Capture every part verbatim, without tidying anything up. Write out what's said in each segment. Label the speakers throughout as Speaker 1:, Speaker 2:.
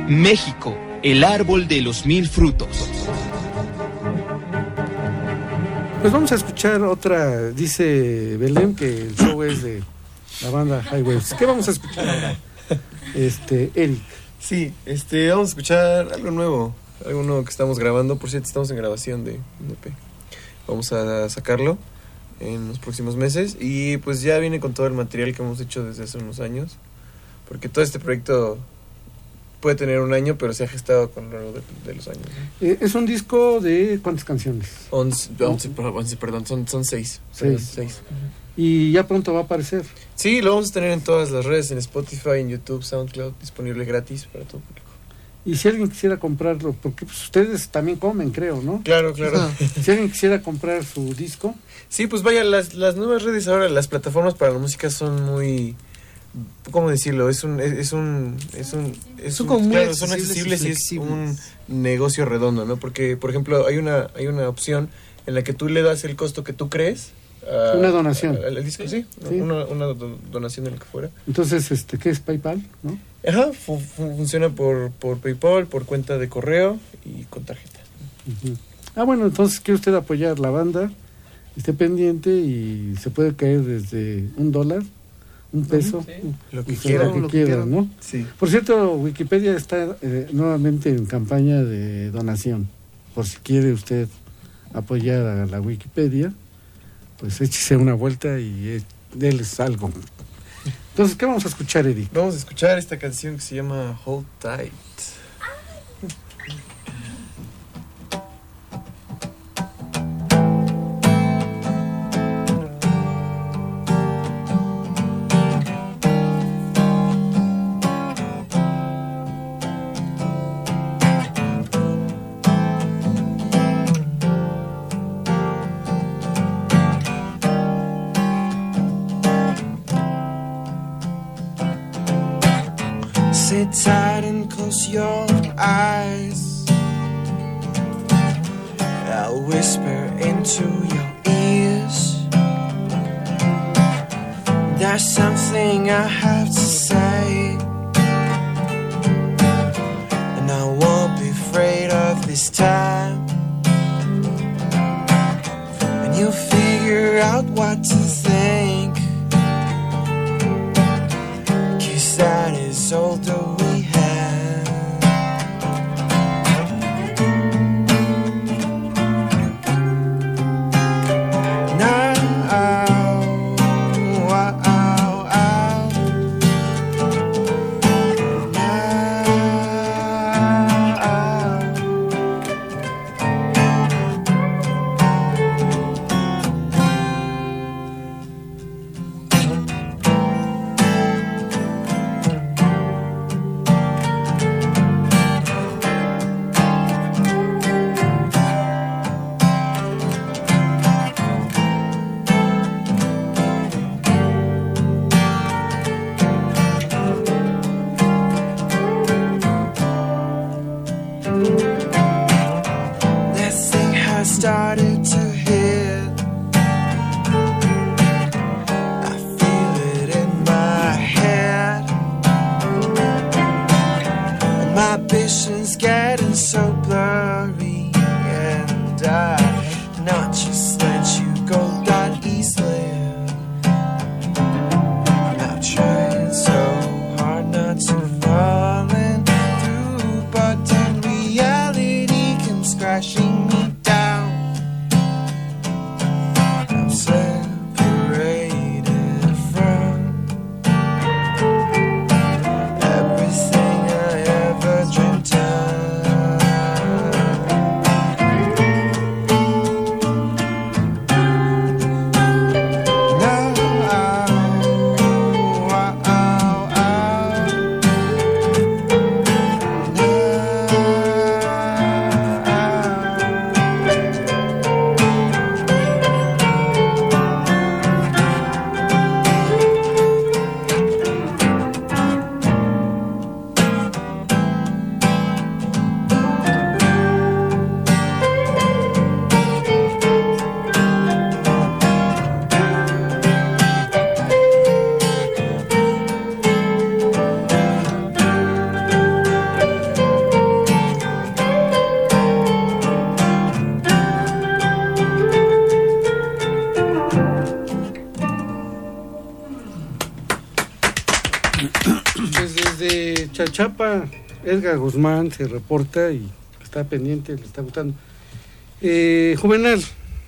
Speaker 1: México, el árbol de los mil frutos.
Speaker 2: Pues vamos a escuchar otra, dice Belén que el show es de la banda High Waves. ¿Qué vamos a escuchar ahora? Este, Eric.
Speaker 3: Sí, este, vamos a escuchar algo nuevo, algo nuevo que estamos grabando. Por cierto, estamos en grabación de un E P. Vamos a sacarlo en los próximos meses y pues ya viene con todo el material que hemos hecho desde hace unos años, porque todo este proyecto puede tener un año, pero se ha gestado con lo largo de, de los años, ¿no?
Speaker 2: Eh, es un disco de ¿cuántas canciones?
Speaker 3: Once, once, once perdón, son, son seis.
Speaker 2: Seis.
Speaker 3: seis.
Speaker 2: Y ya pronto va a aparecer.
Speaker 3: Sí, lo vamos a tener en todas las redes, en Spotify, en YouTube, SoundCloud, disponible gratis para todo público.
Speaker 2: Y si alguien quisiera comprarlo, porque pues, ustedes también comen, creo, ¿no?
Speaker 3: Claro, claro.
Speaker 2: O sea, si alguien quisiera comprar su disco.
Speaker 3: Sí, pues vaya, las, las nuevas redes ahora, las plataformas para la música son muy... ¿Cómo decirlo? Es un... Es un, es un, es
Speaker 4: son
Speaker 3: un,
Speaker 4: como muy
Speaker 3: claro, son
Speaker 4: accesibles
Speaker 3: accesibles
Speaker 4: y
Speaker 3: y es un negocio redondo, ¿no? Porque, por ejemplo, hay una, hay una opción en la que tú le das el costo que tú crees. A,
Speaker 2: una donación.
Speaker 3: A, a, al disco, sí.
Speaker 2: sí.
Speaker 3: Una, una donación de lo que fuera.
Speaker 2: Entonces, este, ¿qué es PayPal, no?
Speaker 3: Ajá, fu- fu- funciona por, por PayPal, por cuenta de correo y con tarjeta.
Speaker 2: Uh-huh. Ah, bueno, entonces quiere usted apoyar la banda, esté pendiente y se puede caer desde un dólar, un peso,
Speaker 3: sí. Lo que
Speaker 2: quiera,
Speaker 3: quiera,
Speaker 2: lo que quiera, ¿no?
Speaker 3: Sí.
Speaker 2: Por cierto, Wikipedia está eh, nuevamente en campaña de donación. Por si quiere usted apoyar a la Wikipedia, pues échese una vuelta y eh, déles algo. Entonces, ¿qué vamos a escuchar, Eric?
Speaker 3: Vamos a escuchar esta canción que se llama Hold Tight.
Speaker 5: Sit tight and close your eyes. I'll whisper into your ears. There's something I have to say, and I won't be afraid of this time. And you'll figure out what to think, 'cause that is all that we have. Now, ow, ow, ow. Now,
Speaker 2: Pues desde Chachapa, Edgar Guzmán se reporta y está pendiente, le está gustando. Eh, Juvenal,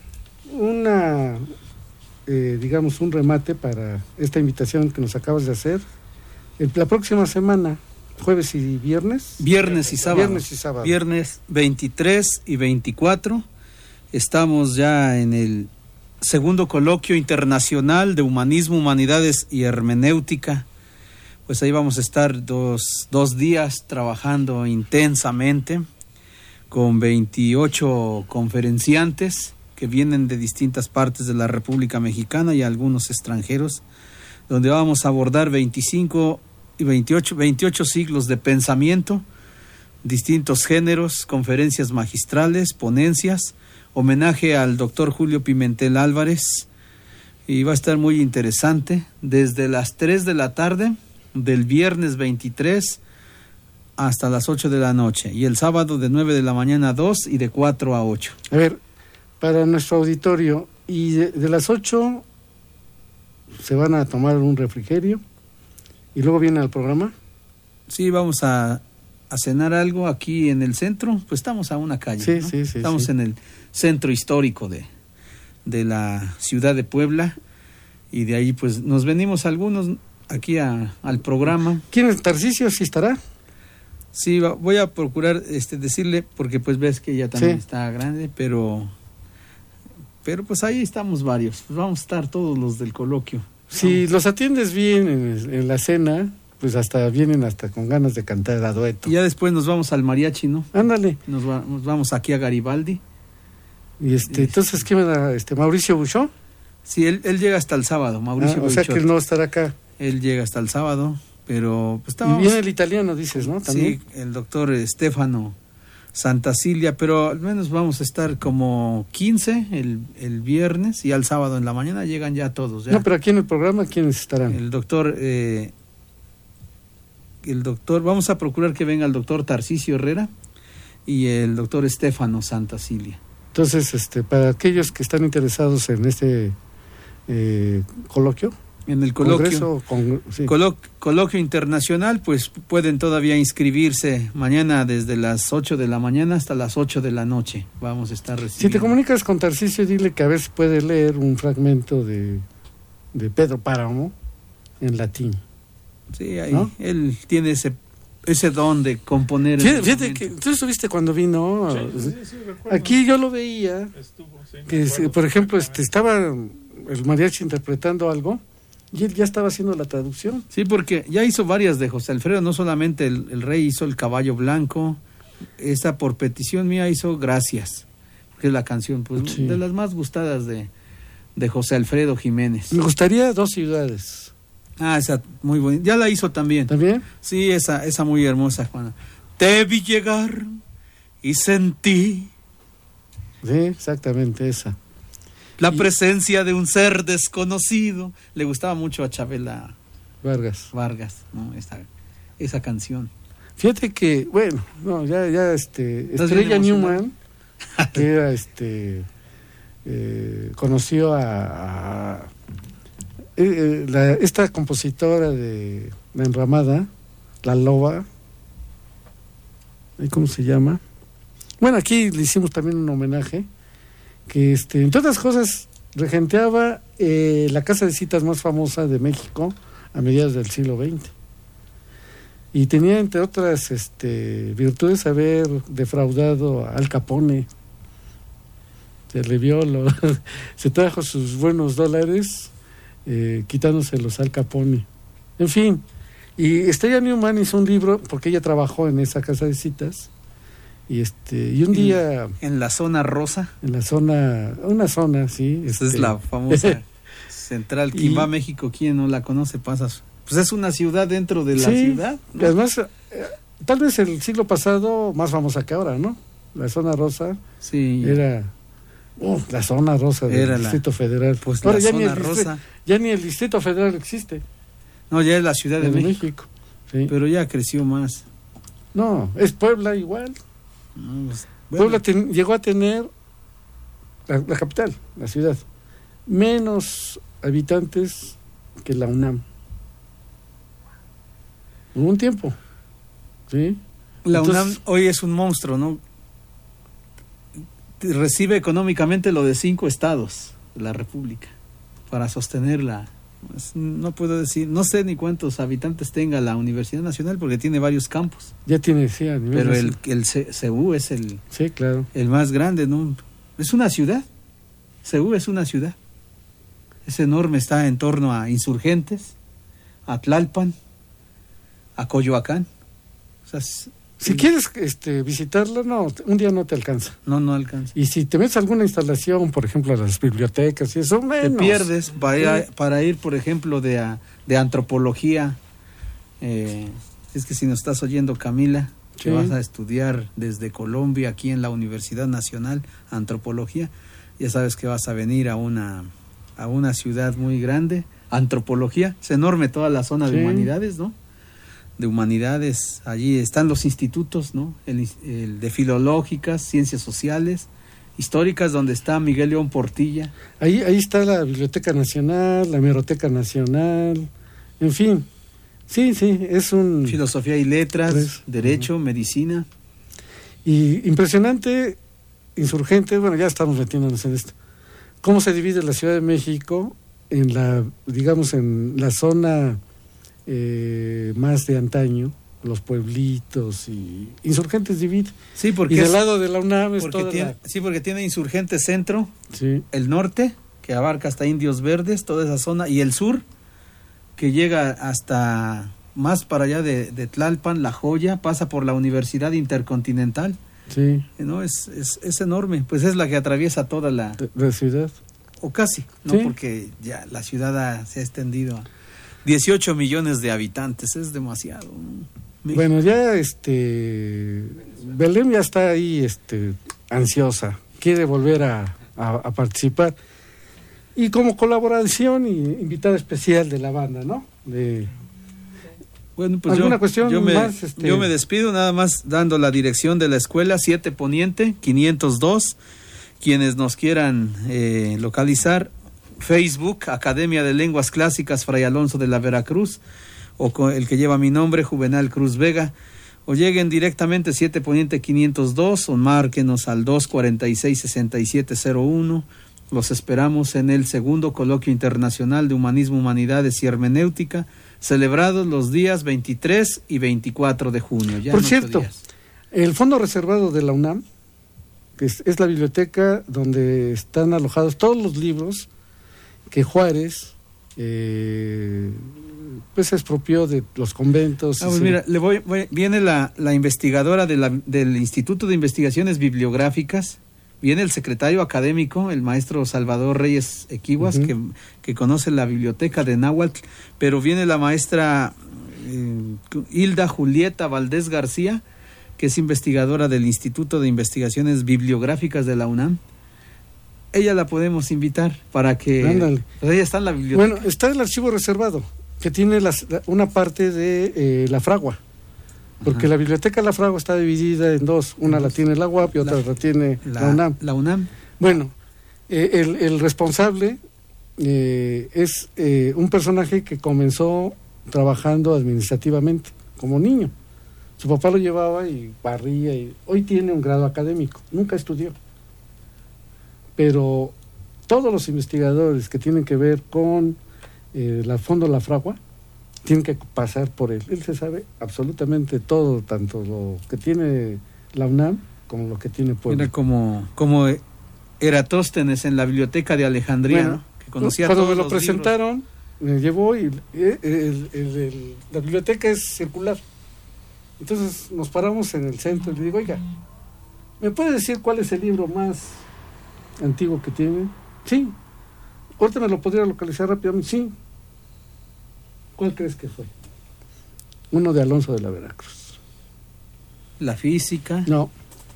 Speaker 2: una, eh, digamos, un remate para esta invitación que nos acabas de hacer. El, la próxima semana, jueves y viernes.
Speaker 4: Viernes y sábado.
Speaker 2: Viernes y sábado.
Speaker 4: Viernes veintitrés y veinticuatro. Estamos ya en el segundo coloquio internacional de humanismo, humanidades y hermenéutica. Pues ahí vamos a estar dos, dos días trabajando intensamente con veintiocho conferenciantes que vienen de distintas partes de la República Mexicana y algunos extranjeros, donde vamos a abordar veinticinco y veintiocho, veintiocho siglos de pensamiento, distintos géneros, conferencias magistrales, ponencias, homenaje al doctor Julio Pimentel Álvarez, y va a estar muy interesante desde las tres de la tarde del viernes veintitrés hasta las ocho de la noche, y el sábado de nueve de la mañana a dos y de cuatro a ocho.
Speaker 2: A ver, para nuestro auditorio, y de, de las ocho se van a tomar un refrigerio y luego viene al programa.
Speaker 4: Sí, vamos a, a cenar algo aquí en el centro, pues estamos a una calle,
Speaker 2: Sí,
Speaker 4: ¿no?
Speaker 2: sí, sí.
Speaker 4: Estamos
Speaker 2: sí.
Speaker 4: en el centro histórico de, de la ciudad de Puebla, y de ahí pues nos venimos algunos aquí a, al programa.
Speaker 2: ¿Quién es Tarcisio? ¿Sí estará?
Speaker 4: Sí, va, voy a procurar este decirle, porque pues ves que ella también
Speaker 2: Sí.
Speaker 4: está grande, pero pero pues ahí estamos varios, pues vamos a estar todos los del coloquio.
Speaker 2: Si los atiendes bien en, en la cena, pues hasta vienen hasta con ganas de cantar a dueto.
Speaker 4: Y ya después nos vamos al mariachi, ¿no?
Speaker 2: Ándale.
Speaker 4: Nos, va, nos vamos aquí a Garibaldi.
Speaker 2: Y este, entonces, ¿qué me da? Este, ¿Mauricio Buchó?
Speaker 4: Sí, él, él llega hasta el sábado, Mauricio
Speaker 2: Ah, o sea
Speaker 4: Boichot.
Speaker 2: que él no estará acá.
Speaker 4: Él llega hasta el sábado, pero pues
Speaker 2: Y
Speaker 4: estamos...
Speaker 2: viene el italiano, dices, ¿no? También.
Speaker 4: Sí, el doctor Stefano Santacilia, pero al menos vamos a estar como quince el, el viernes, y al sábado en la mañana llegan ya todos. Ya.
Speaker 2: No, pero aquí en el programa, ¿quiénes estarán?
Speaker 4: El doctor... Eh, el doctor, vamos a procurar que venga el doctor Tarcisio Herrera y el doctor Stefano Santacilia.
Speaker 2: Entonces, este, para aquellos que están interesados en este eh, coloquio,
Speaker 4: En el coloquio,
Speaker 2: congreso, con, sí.
Speaker 4: colo- coloquio internacional, pues pueden todavía inscribirse mañana desde las ocho de la mañana hasta las ocho de la noche. Vamos a estar recibiendo.
Speaker 2: Si te comunicas con Tarcisio, dile que a ver si puede leer un fragmento de, de Pedro Páramo en latín.
Speaker 4: Sí, ahí,
Speaker 2: ¿no?
Speaker 4: él tiene ese ese don de componer. en
Speaker 2: Fíjate,
Speaker 4: el
Speaker 2: fíjate
Speaker 4: momento.
Speaker 2: que tú estuviste cuando vino.
Speaker 6: Sí, sí, sí, recuerdo.
Speaker 2: Aquí yo lo veía,
Speaker 6: Estuvo, sí, me
Speaker 2: que
Speaker 6: acuerdo
Speaker 2: por ejemplo este,
Speaker 6: perfectamente.
Speaker 2: estaba el mariachi interpretando algo y él ya estaba haciendo la traducción.
Speaker 4: Sí, porque ya hizo varias de José Alfredo, no solamente el, el rey hizo El Caballo Blanco, esa por petición mía hizo Gracias, que es la canción pues
Speaker 2: Sí.
Speaker 4: de las más gustadas de, de José Alfredo Jiménez.
Speaker 2: Me gustaría Dos ciudades.
Speaker 4: Ah, esa muy bonita. Ya la hizo también.
Speaker 2: ¿También?
Speaker 4: Sí, esa, esa muy hermosa, Juana. Te vi llegar y sentí
Speaker 2: Sí, exactamente esa.
Speaker 4: la
Speaker 2: Y-
Speaker 4: presencia de un ser desconocido. Le gustaba mucho a Chabela
Speaker 2: Vargas.
Speaker 4: Vargas, ¿no? Esa, esa canción.
Speaker 2: Fíjate que, bueno, no, ya, ya, este,
Speaker 4: ¿Estás
Speaker 2: Estrella
Speaker 4: bien emocionado?
Speaker 2: Newman, que era, este, eh, conoció a, a- eh, eh, la- esta compositora de La Enramada, La Loba, ¿eh? ¿Cómo se llama? Bueno, aquí le hicimos también un homenaje, que, este, entre otras cosas, regenteaba eh, la casa de citas más famosa de México a mediados del siglo veinte. Y tenía, entre otras este, virtudes, haber defraudado a Al Capone. Se le vio, lo, se trajo sus buenos dólares, eh, quitándoselos a Al Capone. En fin, y Estrella Newman hizo un libro, porque ella trabajó en esa casa de citas, y este y un día
Speaker 4: En la zona rosa,
Speaker 2: en la zona, una zona, sí.
Speaker 4: esa
Speaker 2: este,
Speaker 4: es la famosa central. Quien
Speaker 2: Y-
Speaker 4: va a México, quien no la conoce, pasa. su- Pues es una ciudad dentro de la
Speaker 2: Sí,
Speaker 4: ciudad, ¿no?
Speaker 2: y además, eh, tal vez el siglo pasado más famosa que ahora, ¿no? La zona rosa
Speaker 4: Sí,
Speaker 2: era uh, la zona rosa del
Speaker 4: Era la-
Speaker 2: Distrito Federal.
Speaker 4: pues
Speaker 2: Ahora
Speaker 4: la
Speaker 2: ya, ni
Speaker 4: zona
Speaker 2: el distri-
Speaker 4: rosa.
Speaker 2: ya ni el Distrito Federal existe
Speaker 4: No, ya es la Ciudad de
Speaker 2: en
Speaker 4: México,
Speaker 2: México. Sí.
Speaker 4: pero ya creció más.
Speaker 2: No, es Puebla igual.
Speaker 4: No, pues, bueno,
Speaker 2: Puebla ten- llegó a tener la, la capital, la ciudad, menos habitantes que la UNAM. Hubo un tiempo. ¿Sí?
Speaker 4: La
Speaker 2: Entonces,
Speaker 4: UNAM hoy es un monstruo, ¿no? Recibe económicamente lo de cinco estados de la República para sostenerla. Pues, no puedo decir, no sé ni cuántos habitantes tenga la Universidad Nacional porque tiene varios campos,
Speaker 2: ya tiene, sí, a nivel
Speaker 4: pero el,
Speaker 2: nacional.
Speaker 4: el C- CEU es el,
Speaker 2: Sí, claro.
Speaker 4: el más grande, ¿no? Es una ciudad, CEU es una ciudad, es enorme, está en torno a Insurgentes, a Tlalpan, a Coyoacán. O sea, es-
Speaker 2: Si quieres este, visitarla, no, un día no te alcanza.
Speaker 4: no, no alcanza.
Speaker 2: Y si te metes a alguna instalación, por ejemplo, a las bibliotecas y eso,
Speaker 4: Te
Speaker 2: menos.
Speaker 4: pierdes para ir, a-
Speaker 2: Sí.
Speaker 4: para ir, por ejemplo, de, a- de antropología. Eh, es que si nos estás oyendo, Camila,
Speaker 2: Sí.
Speaker 4: que vas a estudiar desde Colombia aquí en la Universidad Nacional Antropología, ya sabes que vas a venir a una, a una ciudad muy grande. Antropología, es enorme toda la zona de
Speaker 2: Sí.
Speaker 4: humanidades, ¿no? De humanidades, allí están los institutos, ¿no? El, el de filológicas, ciencias sociales, históricas, donde está Miguel León Portilla.
Speaker 2: Ahí, ahí está la Biblioteca Nacional, la Hemeroteca Nacional, en fin. Sí, sí, es un...
Speaker 4: Filosofía y letras,
Speaker 2: Tres.
Speaker 4: derecho, medicina.
Speaker 2: Y impresionante, Insurgente, bueno, ya estamos metiéndonos en esto. ¿Cómo se divide la Ciudad de México en la, digamos, en la zona eh, más de antaño, los pueblitos y Insurgentes divide?
Speaker 4: Sí, porque
Speaker 2: Y del
Speaker 4: es-
Speaker 2: lado de la UNAM es
Speaker 4: porque
Speaker 2: toda
Speaker 4: tiene,
Speaker 2: la...
Speaker 4: sí, porque tiene Insurgente Centro,
Speaker 2: Sí,
Speaker 4: el norte, que abarca hasta Indios Verdes, toda esa zona, y el sur, que llega hasta más para allá de, de Tlalpan, La Joya, pasa por la Universidad Intercontinental,
Speaker 2: sí,
Speaker 4: ¿no? Es, es, es enorme, pues es la que atraviesa toda la,
Speaker 2: de, de la ciudad.
Speaker 4: o casi, ¿no?
Speaker 2: Sí.
Speaker 4: Porque ya la ciudad ha- se ha extendido a dieciocho millones de habitantes, es demasiado. ¿no? México.
Speaker 2: Bueno, ya este Belén ya está ahí este ansiosa, quiere volver a, a, a participar. Y como colaboración y invitada especial de la banda, ¿no? De
Speaker 4: Bueno, pues
Speaker 2: ¿Alguna
Speaker 4: yo,
Speaker 2: cuestión
Speaker 4: yo me,
Speaker 2: más, este?
Speaker 4: yo me despido nada más dando la dirección de la escuela, siete Poniente, quinientos dos, quienes nos quieran eh, localizar, Facebook, Academia de Lenguas Clásicas Fray Alonso de la Veracruz, o con el que lleva mi nombre, Juvenal Cruz Vega, o lleguen directamente siete Poniente quinientos dos, o márquenos al dos cuarenta y seis, sesenta y siete cero uno. Los esperamos en el segundo Coloquio Internacional de Humanismo, Humanidades y Hermenéutica, celebrados los días veintitrés y veinticuatro de junio. Ya
Speaker 2: Por
Speaker 4: en ocho
Speaker 2: cierto,
Speaker 4: días.
Speaker 2: el fondo reservado de la UNAM, que es, es la biblioteca donde están alojados todos los libros que Juárez eh, pues se expropió de los conventos.
Speaker 4: Ah,
Speaker 2: y
Speaker 4: pues
Speaker 2: se-
Speaker 4: mira, le voy, voy- viene la, la investigadora de la- del Instituto de Investigaciones Bibliográficas, viene el secretario académico, el maestro Salvador Reyes Equiguas,
Speaker 2: Ujú.
Speaker 4: que, que conoce la biblioteca de Náhuatl, pero viene la maestra eh, Hilda Julieta Valdés García, que es investigadora del Instituto de Investigaciones Bibliográficas de la UNAM. Ella la podemos invitar para que...
Speaker 2: Ándale.
Speaker 4: Pues ella está en la biblioteca.
Speaker 2: Bueno, está el archivo reservado, que tiene las- la- una parte de eh, la Fragua, porque
Speaker 4: Ajá.
Speaker 2: la biblioteca de la Fragua está dividida en dos, una la tiene la U A P y otra la,
Speaker 4: La-
Speaker 2: tiene la,
Speaker 4: la,
Speaker 2: UNAM.
Speaker 4: la UNAM.
Speaker 2: Bueno, eh, el, el responsable eh, es eh, un personaje que comenzó trabajando administrativamente como niño. Su papá lo llevaba y barría, y hoy tiene un grado académico, nunca estudió. Pero todos los investigadores que tienen que ver con eh, la Fondo La Fragua tienen que pasar por él. Él se sabe absolutamente todo, tanto lo que tiene la UNAM como lo que tiene Puebla.
Speaker 4: Era como, como Eratóstenes en la biblioteca de Alejandría,
Speaker 2: Bueno,
Speaker 4: ¿no? Que conocía
Speaker 2: cuando
Speaker 4: todos
Speaker 2: me lo
Speaker 4: los
Speaker 2: presentaron, me llevó y eh, el- el- el- la biblioteca es circular. Entonces nos paramos en el centro y le digo, oiga, ¿me puede decir cuál es el libro más antiguo que tiene? Sí. Ahorita me lo podría localizar rápidamente. Sí. ¿Cuál crees que fue? Uno de Alonso de la Veracruz.
Speaker 4: libros. La física.
Speaker 2: No.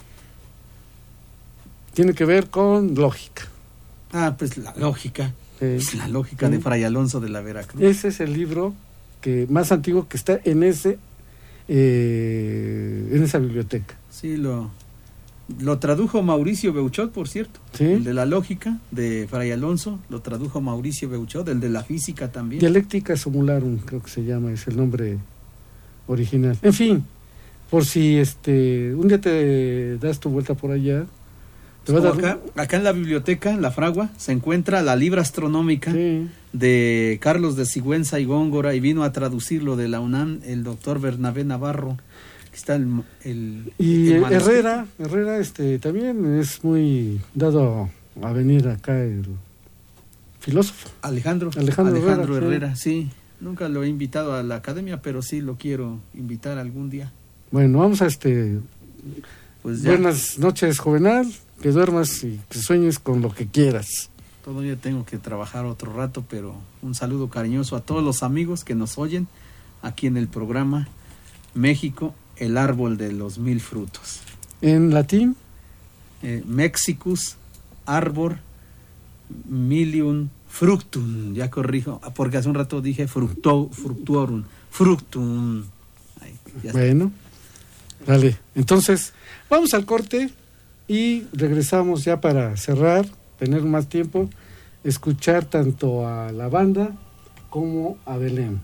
Speaker 2: Tiene que ver con lógica.
Speaker 4: Ah, pues la lógica.
Speaker 2: Eh,
Speaker 4: Pues la lógica de
Speaker 2: Sí.
Speaker 4: Fray Alonso de la Veracruz.
Speaker 2: Ese es el libro que más antiguo que está en ese eh, en esa biblioteca.
Speaker 4: Sí, lo, lo tradujo Mauricio Beuchot, por cierto.
Speaker 2: ¿Sí?
Speaker 4: El de la lógica de Fray Alonso lo tradujo Mauricio Beuchot, el de la física también.
Speaker 2: Dialéctica Simularum, creo que se llama, es el nombre original. En fin, por si este un día te das tu vuelta por allá, te va a dar...
Speaker 4: acá, acá en la biblioteca, en la Fragua, se encuentra la libra astronómica
Speaker 2: Sí.
Speaker 4: de Carlos de Sigüenza y Góngora, y vino a traducirlo de la UNAM el doctor Bernabé Navarro. Aquí está el, el
Speaker 2: Y
Speaker 4: el manuscrito.
Speaker 2: Herrera, Herrera este también es muy dado a venir acá el filósofo.
Speaker 4: Alejandro,
Speaker 2: Alejandro
Speaker 4: Alejandro
Speaker 2: Herrera,
Speaker 4: Herrera, sí. Nunca lo he invitado a la academia, pero sí lo quiero invitar algún día.
Speaker 2: Bueno, vamos a este
Speaker 4: Pues ya,
Speaker 2: buenas noches, Juvenal, que duermas y que sueñes con lo que quieras.
Speaker 4: todavía tengo que trabajar otro rato, pero un saludo cariñoso a todos los amigos que nos oyen aquí en el programa México, el árbol de los mil frutos.
Speaker 2: En latín,
Speaker 4: Eh, Mexicus arbor milium fructum, ya corrijo, porque hace un rato dije fructo, fructuorum, fructum. Ay, ya está.
Speaker 2: bueno, dale. Entonces, vamos al corte y regresamos ya para cerrar, tener más tiempo, escuchar tanto a la banda como a Belén.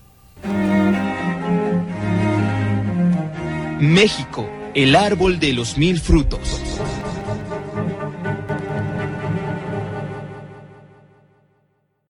Speaker 1: México, el árbol de los mil frutos.